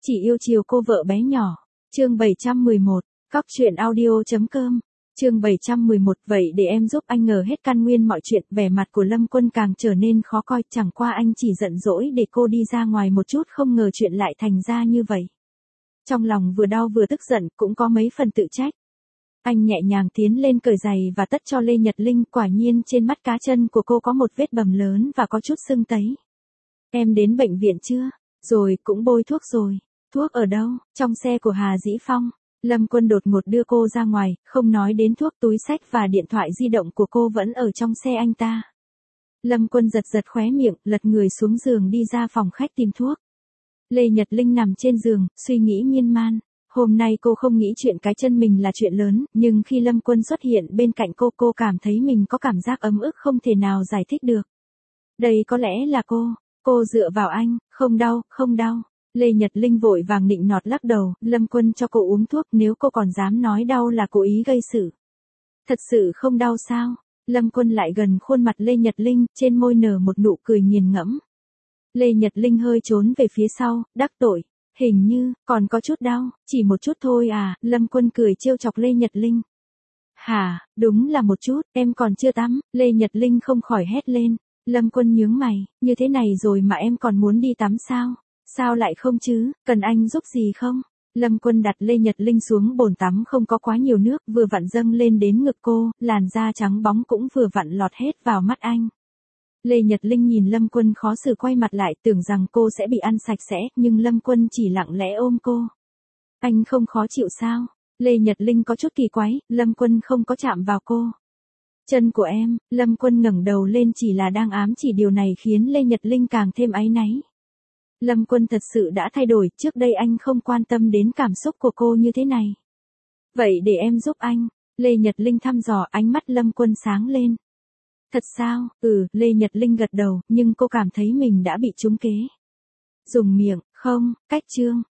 Chỉ yêu chiều cô vợ bé nhỏ. Chương 711, Cóc truyện audio.com. Chương 711, vậy để em giúp anh ngờ hết căn nguyên mọi chuyện. Vẻ mặt của Lâm Quân càng trở nên khó coi, chẳng qua anh chỉ giận dỗi để cô đi ra ngoài một chút, không ngờ chuyện lại thành ra như vậy. Trong lòng vừa đau vừa tức giận, cũng có mấy phần tự trách. Anh nhẹ nhàng tiến lên cởi giày và tất cho Lê Nhật Linh, quả nhiên trên mắt cá chân của cô có một vết bầm lớn và có chút sưng tấy. Em đến bệnh viện chưa? Rồi, cũng bôi thuốc rồi. Thuốc ở đâu? Trong xe của Hà Dĩ Phong. Lâm Quân đột ngột đưa cô ra ngoài, không nói đến thuốc, túi xách và điện thoại di động của cô vẫn ở trong xe anh ta. Lâm Quân giật giật khóe miệng, lật người xuống giường đi ra phòng khách tìm thuốc. Lê Nhật Linh nằm trên giường, suy nghĩ miên man. Hôm nay cô không nghĩ chuyện cái chân mình là chuyện lớn, nhưng khi Lâm Quân xuất hiện bên cạnh cô cảm thấy mình có cảm giác ấm ức không thể nào giải thích được. Đây có lẽ là cô dựa vào anh, không đau, không đau. Lê Nhật Linh vội vàng nịnh nọt lắc đầu, Lâm Quân cho cô uống thuốc, nếu cô còn dám nói đau là cố ý gây sự. Thật sự không đau sao? Lâm Quân lại gần khuôn mặt Lê Nhật Linh, trên môi nở một nụ cười nghiền ngẫm. Lê Nhật Linh hơi trốn về phía sau, đắc tội. Hình như, còn có chút đau, chỉ một chút thôi à, Lâm Quân cười trêu chọc Lê Nhật Linh. Hả, đúng là một chút, em còn chưa tắm, Lê Nhật Linh không khỏi hét lên. Lâm Quân nhướng mày, như thế này rồi mà em còn muốn đi tắm sao? Sao lại không chứ, cần anh giúp gì không? Lâm Quân đặt Lê Nhật Linh xuống bồn tắm không có quá nhiều nước, vừa vặn dâng lên đến ngực cô, làn da trắng bóng cũng vừa vặn lọt hết vào mắt anh. Lê Nhật Linh nhìn Lâm Quân khó xử quay mặt lại, tưởng rằng cô sẽ bị ăn sạch sẽ, nhưng Lâm Quân chỉ lặng lẽ ôm cô. Anh không khó chịu sao? Lê Nhật Linh có chút kỳ quái, Lâm Quân không có chạm vào cô. Chân của em, Lâm Quân ngẩng đầu lên chỉ là đang ám chỉ, điều này khiến Lê Nhật Linh càng thêm áy náy. Lâm Quân thật sự đã thay đổi, trước đây anh không quan tâm đến cảm xúc của cô như thế này. Vậy để em giúp anh. Lê Nhật Linh thăm dò, ánh mắt Lâm Quân sáng lên. Thật sao? Lê Nhật Linh gật đầu, nhưng cô cảm thấy mình đã bị trúng kế. Dùng miệng, không, cách chương.